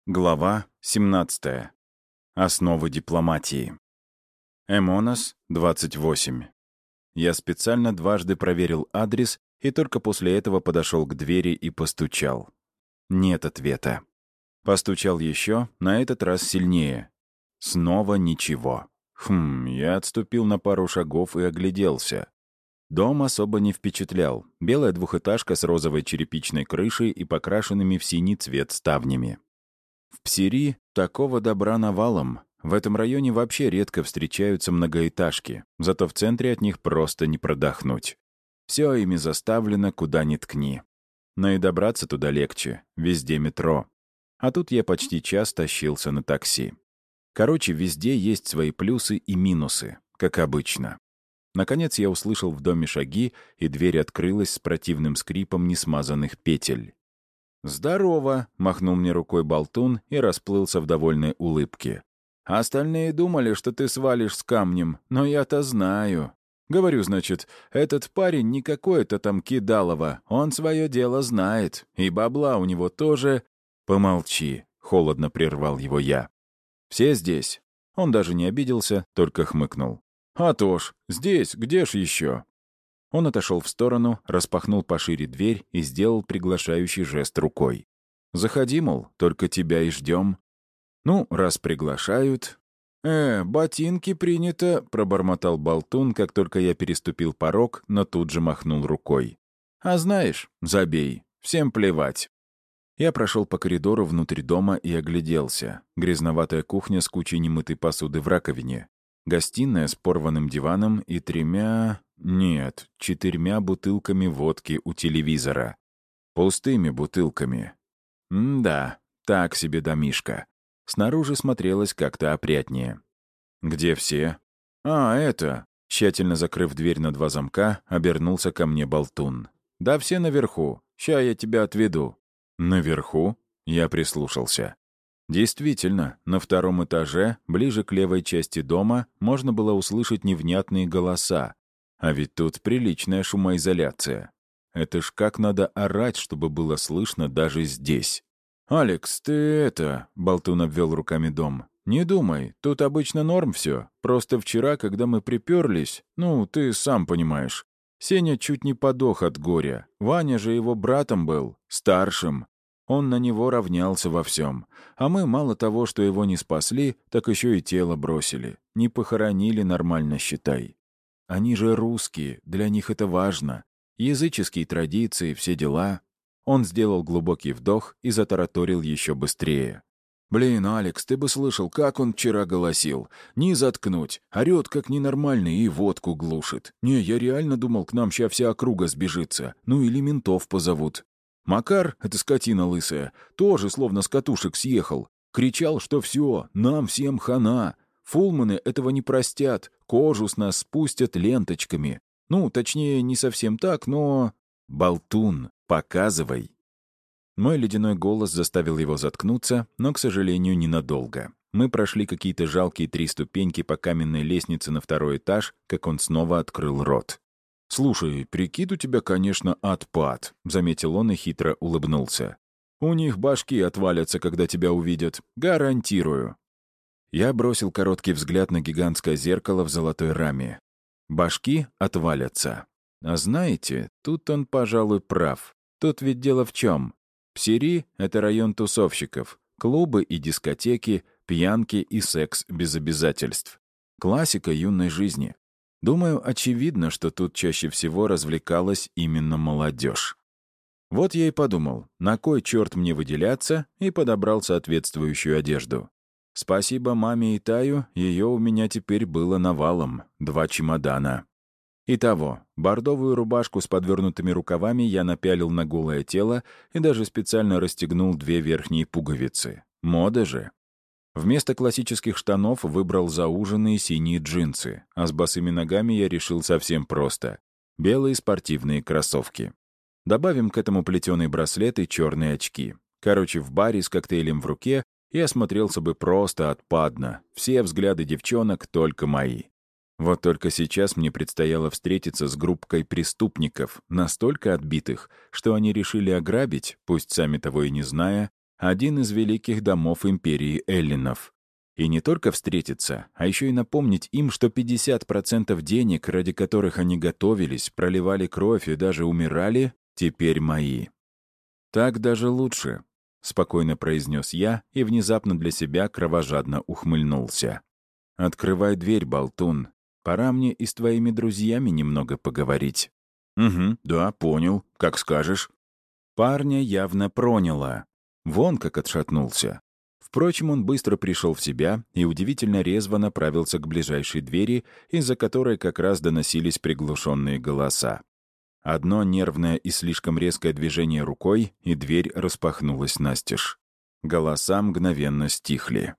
Глава 17. Основы дипломатии. Эмонос, 28. Я специально дважды проверил адрес и только после этого подошел к двери и постучал. Нет ответа. Постучал еще, на этот раз сильнее. Снова ничего. Я отступил на пару шагов и огляделся. Дом особо не впечатлял. Белая двухэтажка с розовой черепичной крышей и покрашенными в синий цвет ставнями. В Псири такого добра навалом. В этом районе вообще редко встречаются многоэтажки, зато в центре от них просто не продохнуть. Все ими заставлено, куда ни ткни. Но и добраться туда легче, везде метро. А тут я почти час тащился на такси. Короче, везде есть свои плюсы и минусы, как обычно. Наконец я услышал в доме шаги, и дверь открылась с противным скрипом несмазанных петель. «Здорово!» — махнул мне рукой болтун и расплылся в довольной улыбке. «Остальные думали, что ты свалишь с камнем, но я-то знаю. Говорю, значит, этот парень не какое-то там кидалово, он свое дело знает, и бабла у него тоже...» «Помолчи!» — холодно прервал его я. «Все здесь?» Он даже не обиделся, только хмыкнул. «А то ж, здесь, где ж еще?» Он отошел в сторону, распахнул пошире дверь и сделал приглашающий жест рукой. «Заходи, мол, только тебя и ждем». «Ну, раз приглашают...» ботинки принято», — пробормотал болтун, как только я переступил порог, но тут же махнул рукой. «А знаешь, забей, всем плевать». Я прошел по коридору внутрь дома и огляделся. Грязноватая кухня с кучей немытой посуды в раковине. Гостиная с порванным диваном и 4 бутылками водки у телевизора. Пустыми бутылками. Да, так себе домишко. Снаружи смотрелось как-то опрятнее. «Где все?» Тщательно закрыв дверь на 2 замка, обернулся ко мне болтун. «Да все наверху. Ща я тебя отведу». «Наверху?» Я прислушался. Действительно, на 2 этаже, ближе к левой части дома, можно было услышать невнятные голоса. А ведь тут приличная шумоизоляция. Это ж как надо орать, чтобы было слышно даже здесь. «Алекс, ты — болтун обвел руками дом. «Не думай, тут обычно норм все. Просто вчера, когда мы приперлись, ты сам понимаешь, Сеня чуть не подох от горя. Ваня же его братом был, старшим. Он на него равнялся во всем. А мы мало того, что его не спасли, так еще и тело бросили. Не похоронили нормально, считай. Они же русские, для них это важно. Языческие традиции, все дела». Он сделал глубокий вдох и затараторил еще быстрее. «Блин, Алекс, ты бы слышал, как он вчера голосил. Не заткнуть. Орет, как ненормальный, и водку глушит. Не, я реально думал, к нам ща вся округа сбежится. Или ментов позовут. Макар, эта скотина лысая, тоже словно с катушек съехал. Кричал, что все, нам всем хана. Фулманы этого не простят, кожу с нас спустят ленточками. Точнее, не совсем так, но... Болтун, показывай». Мой ледяной голос заставил его заткнуться, но, к сожалению, ненадолго. Мы прошли какие-то жалкие 3 ступеньки по каменной лестнице на 2 этаж, как он снова открыл рот. «Слушай, прикид у тебя, конечно, отпад», — заметил он и хитро улыбнулся. «У них башки отвалятся, когда тебя увидят. Гарантирую». Я бросил короткий взгляд на гигантское зеркало в золотой раме. Башки отвалятся. А знаете, тут он, пожалуй, прав. Тут ведь дело в чем? Псири — это район тусовщиков. Клубы и дискотеки, пьянки и секс без обязательств. Классика юной жизни. Думаю, очевидно, что тут чаще всего развлекалась именно молодежь. Вот я и подумал, на кой черт мне выделяться, и подобрал соответствующую одежду. Спасибо маме и Таю, ее у меня теперь было навалом, 2 чемодана. Итого, бордовую рубашку с подвернутыми рукавами я напялил на голое тело и даже специально расстегнул 2 верхние пуговицы. Мода же. Вместо классических штанов выбрал зауженные синие джинсы, а с босыми ногами я решил совсем просто. Белые спортивные кроссовки. Добавим к этому плетеный браслет и черные очки. Короче, в баре с коктейлем в руке я смотрелся бы просто отпадно. Все взгляды девчонок только мои. Вот только сейчас мне предстояло встретиться с группкой преступников, настолько отбитых, что они решили ограбить, пусть сами того и не зная, один из великих домов империи эллинов. И не только встретиться, а еще и напомнить им, что 50% денег, ради которых они готовились, проливали кровь и даже умирали, теперь мои. «Так даже лучше», — спокойно произнес я и внезапно для себя кровожадно ухмыльнулся. «Открывай дверь, болтун. Пора мне и с твоими друзьями немного поговорить». «Угу, да, понял. Как скажешь». Парня явно проняло. Вон как отшатнулся. Впрочем, он быстро пришел в себя и удивительно резво направился к ближайшей двери, из-за которой как раз доносились приглушенные голоса. Одно нервное и слишком резкое движение рукой, и дверь распахнулась настежь. Голоса мгновенно стихли.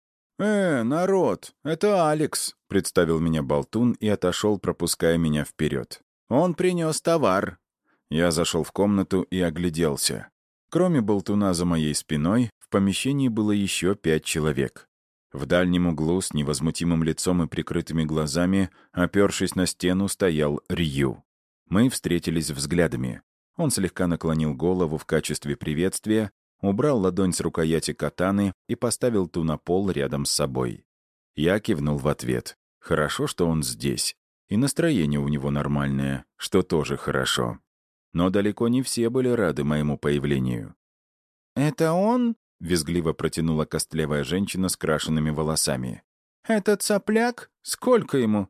Народ, это Алекс», — представил меня болтун и отошел, пропуская меня вперед. «Он принес товар». Я зашел в комнату и огляделся. Кроме болтуна за моей спиной, в помещении было еще 5 человек. В дальнем углу с невозмутимым лицом и прикрытыми глазами, опершись на стену, стоял Рью. Мы встретились взглядами. Он слегка наклонил голову в качестве приветствия, убрал ладонь с рукояти катаны и поставил ту на пол рядом с собой. Я кивнул в ответ. Хорошо, что он здесь. И настроение у него нормальное, что тоже хорошо. Но далеко не все были рады моему появлению. «Это он?» — визгливо протянула костлявая женщина с крашенными волосами. «Этот сопляк? Сколько ему?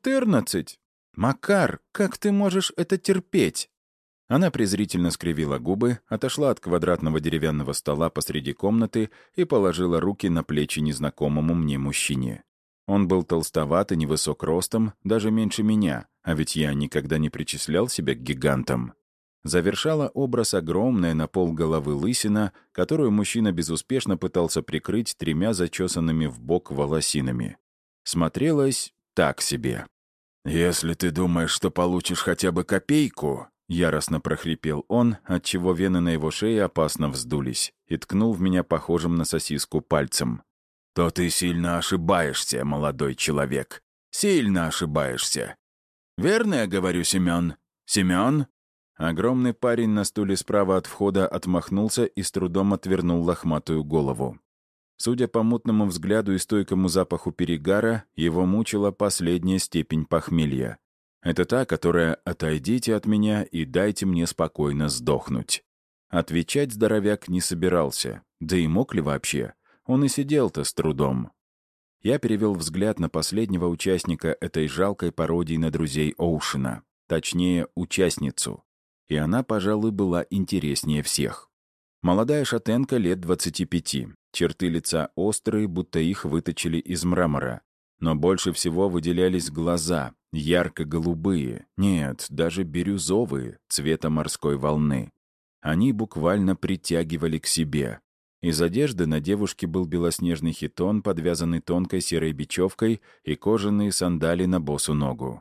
14? Макар, как ты можешь это терпеть?» Она презрительно скривила губы, отошла от квадратного деревянного стола посреди комнаты и положила руки на плечи незнакомому мне мужчине. Он был толстоват и невысок ростом, даже меньше меня, а ведь я никогда не причислял себя к гигантам. Завершала образ огромная на полголовы лысина, которую мужчина безуспешно пытался прикрыть 3 зачесанными в бок волосинами. Смотрелось так себе. «Если ты думаешь, что получишь хотя бы копейку», — яростно прохрипел он, отчего вены на его шее опасно вздулись, и ткнул в меня похожим на сосиску пальцем, «то ты сильно ошибаешься, молодой человек. Сильно ошибаешься. Верно я говорю, Семен? Семен?» Огромный парень на стуле справа от входа отмахнулся и с трудом отвернул лохматую голову. Судя по мутному взгляду и стойкому запаху перегара, его мучила последняя степень похмелья. Это та, которая «отойдите от меня и дайте мне спокойно сдохнуть». Отвечать здоровяк не собирался, да и мог ли вообще? Он и сидел-то с трудом. Я перевел взгляд на последнего участника этой жалкой пародии на друзей Оушена, точнее, участницу. И она, пожалуй, была интереснее всех. Молодая шатенка лет 25, черты лица острые, будто их выточили из мрамора. Но больше всего выделялись глаза, ярко-голубые, нет, даже бирюзовые, цвета морской волны. Они буквально притягивали к себе. Из одежды на девушке был белоснежный хитон, подвязанный тонкой серой бечевкой, и кожаные сандали на босу ногу.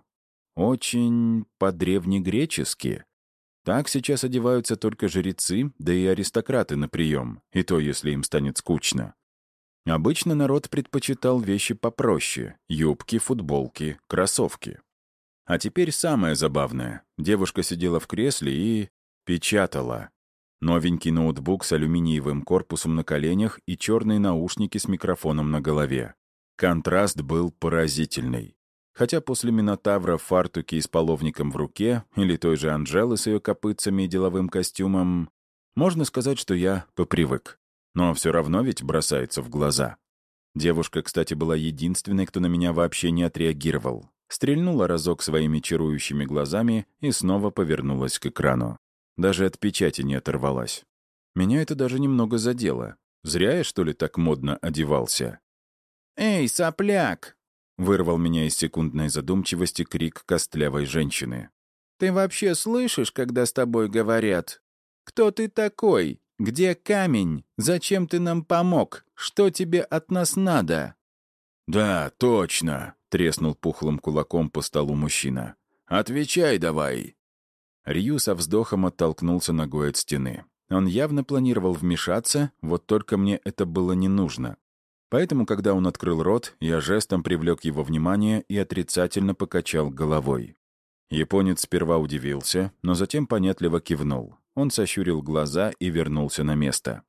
Очень по-древнегречески. Так сейчас одеваются только жрецы, да и аристократы на прием, и то, если им станет скучно. Обычно народ предпочитал вещи попроще — юбки, футболки, кроссовки. А теперь самое забавное. Девушка сидела в кресле и печатала. Новенький ноутбук с алюминиевым корпусом на коленях и черные наушники с микрофоном на голове. Контраст был поразительный. Хотя после Минотавра в фартуке и с половником в руке, или той же Анжелы с ее копытцами и деловым костюмом, можно сказать, что я попривык. Но все равно ведь бросается в глаза. Девушка, кстати, была единственной, кто на меня вообще не отреагировал. Стрельнула разок своими чарующими глазами и снова повернулась к экрану. Даже от печати не оторвалась. Меня это даже немного задело. Зря я, что ли, так модно одевался. «Эй, сопляк!» — вырвал меня из секундной задумчивости крик костлявой женщины. «Ты вообще слышишь, когда с тобой говорят? Кто ты такой? Где камень? Зачем ты нам помог? Что тебе от нас надо?» «Да, точно!» — треснул пухлым кулаком по столу мужчина. «Отвечай давай!» Рью со вздохом оттолкнулся ногой от стены. Он явно планировал вмешаться, вот только мне это было не нужно. Поэтому, когда он открыл рот, я жестом привлек его внимание и отрицательно покачал головой. Японец сперва удивился, но затем понятливо кивнул. Он сощурил глаза и вернулся на место.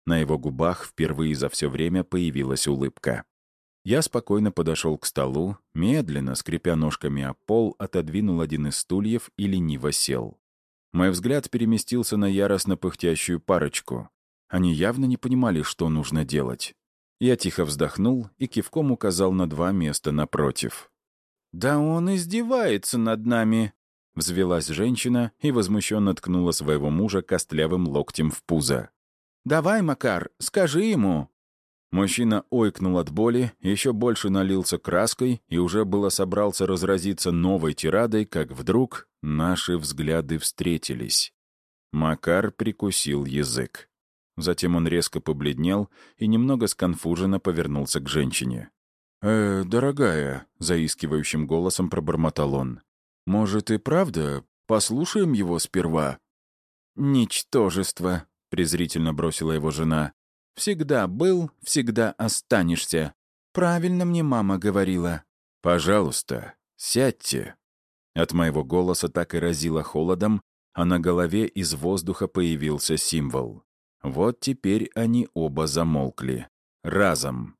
На его губах впервые за все время появилась улыбка. Я спокойно подошел к столу, медленно, скрипя ножками о пол, отодвинул один из стульев и лениво сел. Мой взгляд переместился на яростно пыхтящую парочку. Они явно не понимали, что нужно делать. Я тихо вздохнул и кивком указал на 2 места напротив. «Да он издевается над нами!» Взвелась женщина и возмущенно ткнула своего мужа костлявым локтем в пузо. «Давай, Макар, скажи ему!» Мужчина ойкнул от боли, еще больше налился краской и уже было собрался разразиться новой тирадой, как вдруг наши взгляды встретились. Макар прикусил язык. Затем он резко побледнел и немного сконфуженно повернулся к женщине. «Дорогая», — заискивающим голосом пробормотал он, «может и правда послушаем его сперва?» «Ничтожество», — презрительно бросила его жена. «Всегда был, всегда останешься. Правильно мне мама говорила». «Пожалуйста, сядьте». От моего голоса так и разило холодом, а на голове из воздуха появился символ. Вот теперь они оба замолкли. Разом.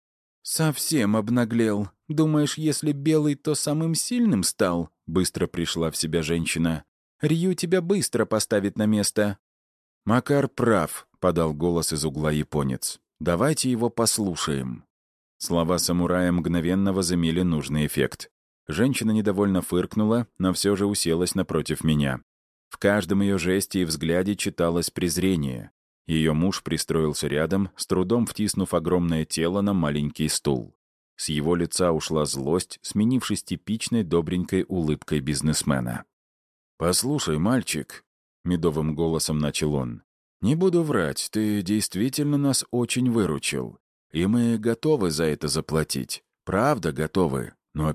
«Совсем обнаглел. Думаешь, если белый, то самым сильным стал?» Быстро пришла в себя женщина. «Рью тебя быстро поставит на место». «Макар прав», — подал голос из угла японец. «Давайте его послушаем». Слова самурая мгновенно возымели нужный эффект. Женщина недовольно фыркнула, но все же уселась напротив меня. В каждом ее жесте и взгляде читалось презрение. Ее муж пристроился рядом, с трудом втиснув огромное тело на маленький стул. С его лица ушла злость, сменившись типичной добренькой улыбкой бизнесмена. «Послушай, мальчик», — медовым голосом начал он, «не буду врать, ты действительно нас очень выручил. И мы готовы за это заплатить. Правда готовы. Но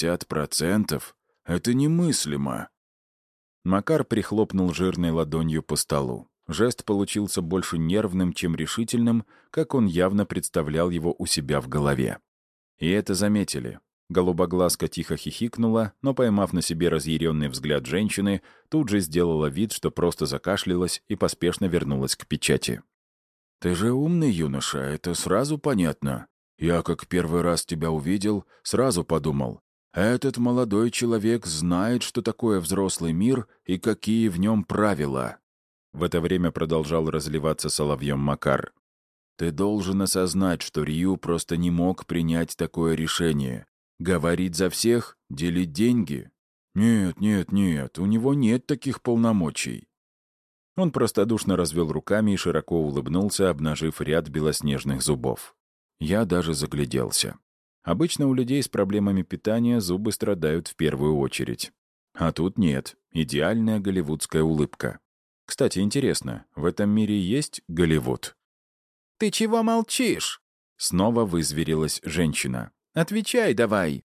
50% — это немыслимо». Макар прихлопнул жирной ладонью по столу. Жест получился больше нервным, чем решительным, как он явно представлял его у себя в голове. И это заметили. Голубоглазка тихо хихикнула, но, поймав на себе разъяренный взгляд женщины, тут же сделала вид, что просто закашлялась и поспешно вернулась к печати. «Ты же умный юноша, это сразу понятно. Я, как первый раз тебя увидел, сразу подумал, этот молодой человек знает, что такое взрослый мир и какие в нем правила». В это время продолжал разливаться соловьем Макар. «Ты должен осознать, что Рью просто не мог принять такое решение. Говорить за всех? Делить деньги? Нет, нет, нет, у него нет таких полномочий». Он простодушно развел руками и широко улыбнулся, обнажив ряд белоснежных зубов. Я даже загляделся. Обычно у людей с проблемами питания зубы страдают в первую очередь. А тут нет, идеальная голливудская улыбка. Кстати, интересно, в этом мире есть Голливуд? «Ты чего молчишь?» Снова вызверилась женщина. «Отвечай давай!»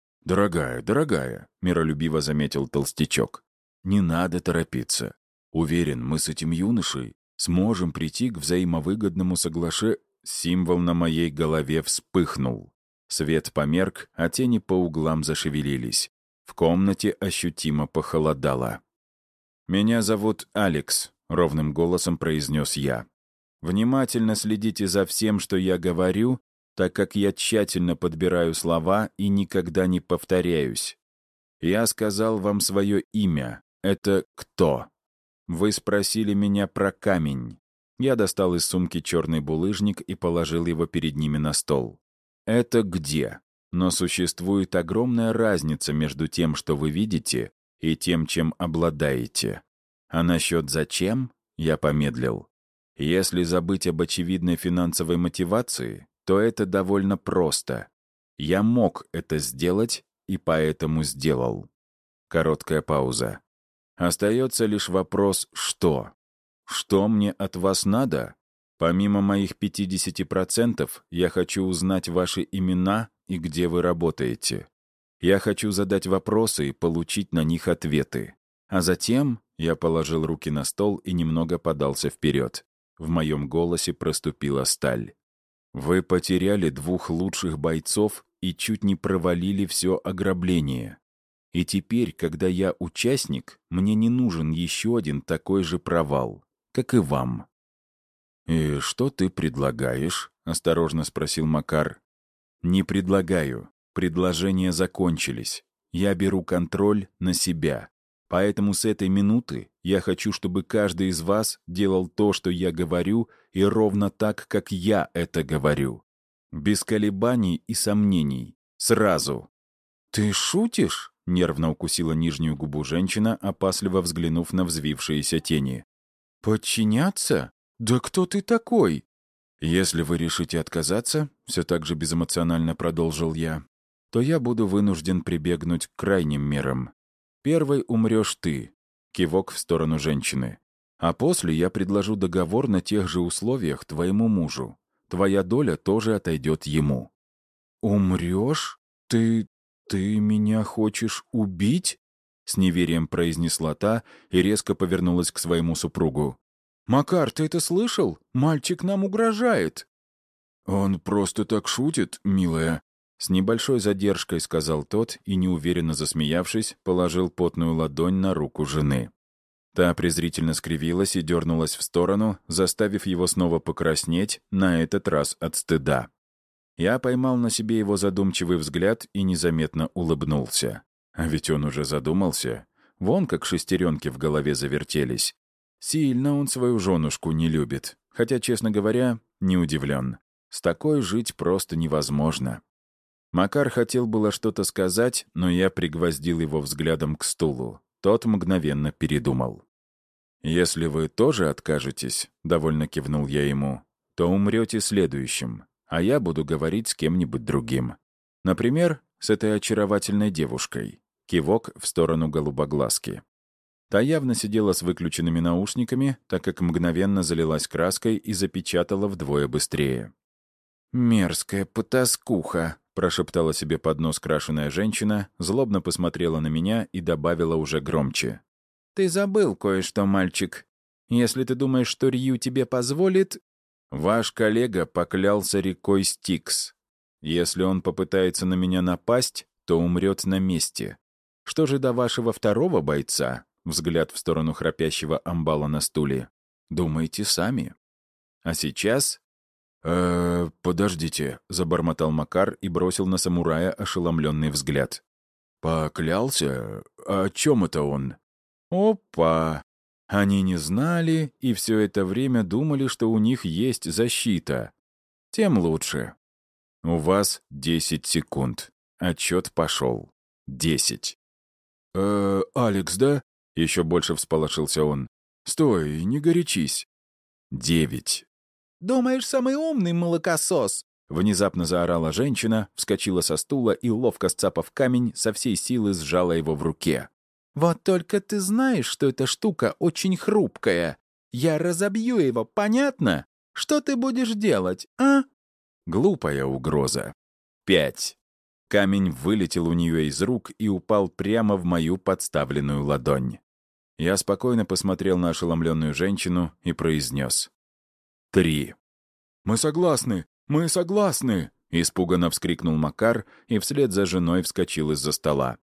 «Дорогая», — миролюбиво заметил толстячок, «не надо торопиться. Уверен, мы с этим юношей сможем прийти к взаимовыгодному соглашению». Символ на моей голове вспыхнул. Свет померк, а тени по углам зашевелились. В комнате ощутимо похолодало. «Меня зовут Алекс», — ровным голосом произнес я. «Внимательно следите за всем, что я говорю, так как я тщательно подбираю слова и никогда не повторяюсь. Я сказал вам свое имя. Это кто? Вы спросили меня про камень». Я достал из сумки черный булыжник и положил его перед ними на стол. «Это где? Но существует огромная разница между тем, что вы видите, и тем, чем обладаете. А насчет «зачем» я помедлил. Если забыть об очевидной финансовой мотивации, то это довольно просто. Я мог это сделать, и поэтому сделал». Короткая пауза. Остается лишь вопрос «что?». Что мне от вас надо? Помимо моих 50%, я хочу узнать ваши имена и где вы работаете. Я хочу задать вопросы и получить на них ответы. А затем я положил руки на стол и немного подался вперед. В моем голосе проступила сталь. Вы потеряли 2 лучших бойцов и чуть не провалили все ограбление. И теперь, когда я участник, мне не нужен еще один такой же провал, как и вам. «И что ты предлагаешь?» — осторожно спросил Макар. «Не предлагаю. Предложения закончились. Я беру контроль на себя. Поэтому с этой минуты я хочу, чтобы каждый из вас делал то, что я говорю, и ровно так, как я это говорю. Без колебаний и сомнений. Сразу». «Ты шутишь?» — нервно укусила нижнюю губу женщина, опасливо взглянув на взвившиеся тени. «Подчиняться? Да кто ты такой?» «Если вы решите отказаться, — все так же безэмоционально продолжил я, — то я буду вынужден прибегнуть к крайним мерам. Первой умрешь ты, — кивок в сторону женщины. А после я предложу договор на тех же условиях твоему мужу. Твоя доля тоже отойдет ему». «Умрешь? Ты меня хочешь убить?» С неверием произнесла та и резко повернулась к своему супругу. «Макар, ты это слышал? Мальчик нам угрожает!» «Он просто так шутит, милая», — с небольшой задержкой сказал тот и, неуверенно засмеявшись, положил потную ладонь на руку жены. Та презрительно скривилась и дернулась в сторону, заставив его снова покраснеть, на этот раз от стыда. Я поймал на себе его задумчивый взгляд и незаметно улыбнулся. А ведь он уже задумался. Вон как шестеренки в голове завертелись. Сильно он свою женушку не любит. Хотя, честно говоря, не удивлен. С такой жить просто невозможно. Макар хотел было что-то сказать, но я пригвоздил его взглядом к стулу. Тот мгновенно передумал. «Если вы тоже откажетесь, — довольно кивнул я ему, — то умрете следующим, а я буду говорить с кем-нибудь другим. Например, с этой очаровательной девушкой». Кивок в сторону голубоглазки. Та явно сидела с выключенными наушниками, так как мгновенно залилась краской и запечатала вдвое быстрее. «Мерзкая потаскуха», — прошептала себе под нос крашеная женщина, злобно посмотрела на меня и добавила уже громче. «Ты забыл кое-что, мальчик. Если ты думаешь, что Рью тебе позволит...» «Ваш коллега поклялся рекой Стикс. Если он попытается на меня напасть, то умрет на месте. Что же до вашего второго бойца?» Взгляд в сторону храпящего амбала на стуле. «Думайте сами. А сейчас...» «Подождите», — забормотал Макар и бросил на самурая ошеломленный взгляд. «Поклялся? О чем это он?» «Опа! Они не знали и все это время думали, что у них есть защита. Тем лучше. У вас 10 секунд. Отчет пошел. 10. Алекс, да?» Еще больше всполошился он. «Стой, не горячись». 9. «Думаешь, самый умный молокосос?» Внезапно заорала женщина, вскочила со стула и, ловко сцапав камень, со всей силы сжала его в руке. «Вот только ты знаешь, что эта штука очень хрупкая. Я разобью его, понятно? Что ты будешь делать, а?» Глупая угроза. 5. Камень вылетел у нее из рук и упал прямо в мою подставленную ладонь. Я спокойно посмотрел на ошеломленную женщину и произнес. 3. «Мы согласны! Мы согласны!» — испуганно вскрикнул Макар и вслед за женой вскочил из-за стола.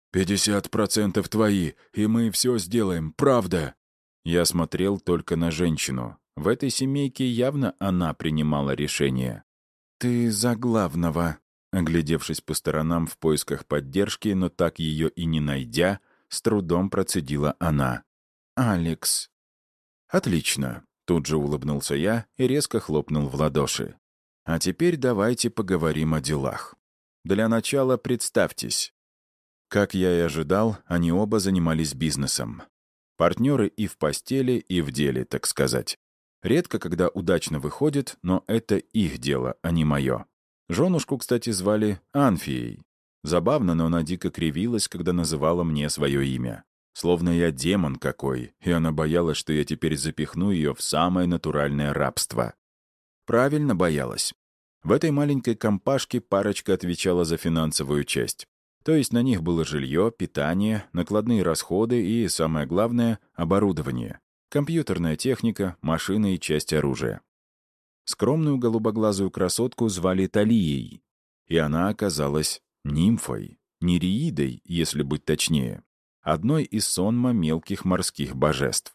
50% твои, и мы все сделаем, правда!» Я смотрел только на женщину. В этой семейке явно она принимала решение. «Ты за главного!» Оглядевшись по сторонам в поисках поддержки, но так ее и не найдя, с трудом процедила она. «Алекс». «Отлично!» — тут же улыбнулся я и резко хлопнул в ладоши. «А теперь давайте поговорим о делах. Для начала представьтесь». Как я и ожидал, они оба занимались бизнесом. Партнеры и в постели, и в деле, так сказать. Редко, когда удачно выходит, но это их дело, а не мое. Женушку, кстати, звали Анфией. Забавно, но она дико кривилась, когда называла мне свое имя. Словно я демон какой, и она боялась, что я теперь запихну ее в самое натуральное рабство. Правильно боялась. В этой маленькой компашке парочка отвечала за финансовую часть. То есть на них было жилье, питание, накладные расходы и, самое главное, оборудование. Компьютерная техника, машины и часть оружия. Скромную голубоглазую красотку звали Талией, и она оказалась нимфой, нереидой, если быть точнее, одной из сонма мелких морских божеств.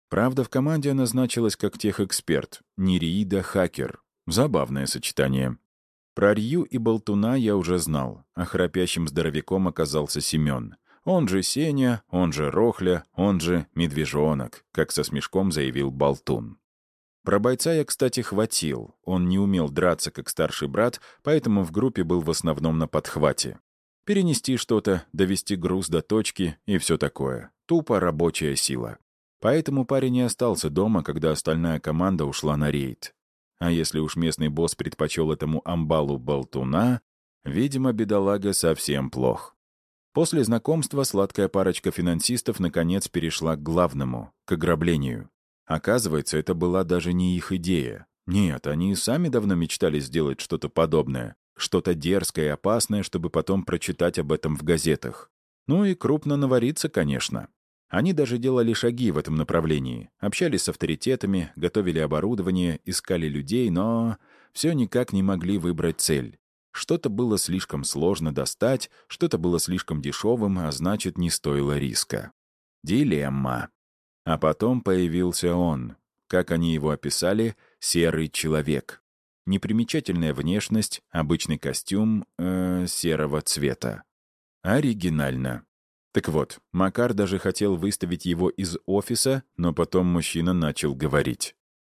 Правда, в команде она значилась как техэксперт, Нереида хакер. Забавное сочетание. Про Рью и Болтуна я уже знал, а храпящим здоровяком оказался Семен. Он же Сеня, он же Рохля, он же Медвежонок, как со смешком заявил Болтун. Про бойца я, кстати, хватил. Он не умел драться, как старший брат, поэтому в группе был в основном на подхвате. Перенести что-то, довести груз до точки и все такое. Тупо рабочая сила. Поэтому парень не остался дома, когда остальная команда ушла на рейд. А если уж местный босс предпочел этому амбалу Болтуна, видимо, бедолага совсем плох. После знакомства сладкая парочка финансистов наконец перешла к главному — к ограблению. Оказывается, это была даже не их идея. Нет, они сами давно мечтали сделать что-то подобное, что-то дерзкое и опасное, чтобы потом прочитать об этом в газетах. Ну и крупно навариться, конечно. Они даже делали шаги в этом направлении, общались с авторитетами, готовили оборудование, искали людей, но все никак не могли выбрать цель. Что-то было слишком сложно достать, что-то было слишком дешевым, а значит, не стоило риска. Дилемма. А потом появился он. Как они его описали, серый человек. Непримечательная внешность, обычный костюм серого цвета. Оригинально. Так вот, Макар даже хотел выставить его из офиса, но потом мужчина начал говорить.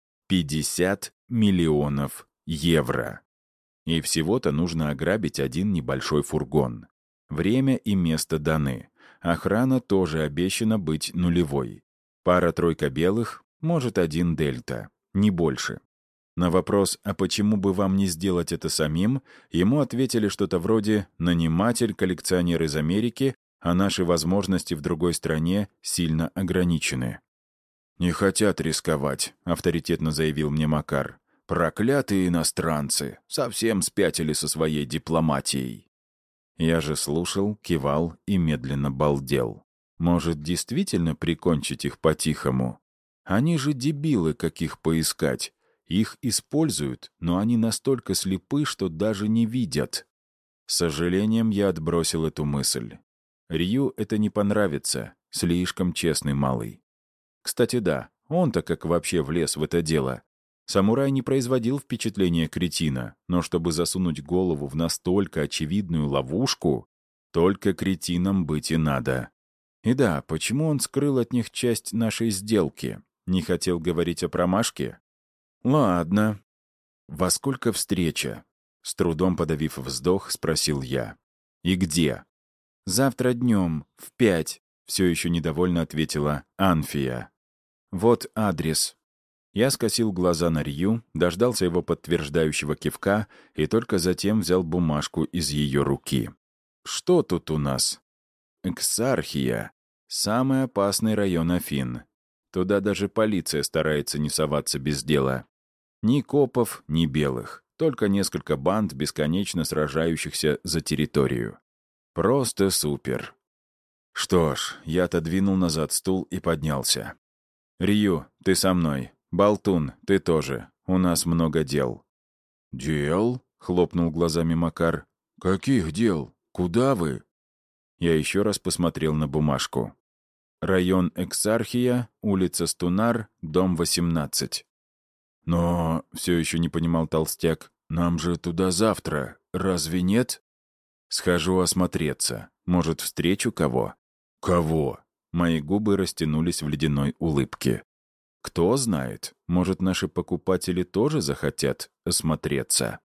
50 миллионов евро. И всего-то нужно ограбить один небольшой фургон. Время и место даны. Охрана тоже обещана быть нулевой. Пара-тройка белых, может, один дельта. Не больше. На вопрос «А почему бы вам не сделать это самим?» ему ответили что-то вроде «Наниматель-коллекционер из Америки, а наши возможности в другой стране сильно ограничены». «Не хотят рисковать», — авторитетно заявил мне Макар. «Проклятые иностранцы! Совсем спятили со своей дипломатией!» Я же слушал, кивал и медленно балдел. Может, действительно прикончить их по-тихому? Они же дебилы, каких поискать. Их используют, но они настолько слепы, что даже не видят. С сожалением я отбросил эту мысль. Рью это не понравится, слишком честный малый. Кстати, да, он-то как вообще влез в это дело. Самурай не производил впечатления кретина, но чтобы засунуть голову в настолько очевидную ловушку, только кретином быть и надо. И да, почему он скрыл от них часть нашей сделки? Не хотел говорить о промашке? Ладно. Во сколько встреча? С трудом подавив вздох, спросил я. И где? Завтра днем, в 5, все еще недовольно ответила Анфия. Вот адрес. Я скосил глаза на Рью, дождался его подтверждающего кивка и только затем взял бумажку из ее руки. Что тут у нас? Эксархия. Самый опасный район Афин. Туда даже полиция старается не соваться без дела. Ни копов, ни белых. Только несколько банд, бесконечно сражающихся за территорию. Просто супер. Что ж, я отодвинул назад стул и поднялся. «Рью, ты со мной. Болтун, ты тоже. У нас много дел». «Дел?» — хлопнул глазами Макар. «Каких дел? Куда вы?» Я еще раз посмотрел на бумажку. Район Эксархия, улица Стунар, дом 18. «Но...» — все еще не понимал толстяк. «Нам же туда завтра, разве нет?» «Схожу осмотреться. Может, встречу кого?» «Кого?» Мои губы растянулись в ледяной улыбке. «Кто знает, может, наши покупатели тоже захотят осмотреться?»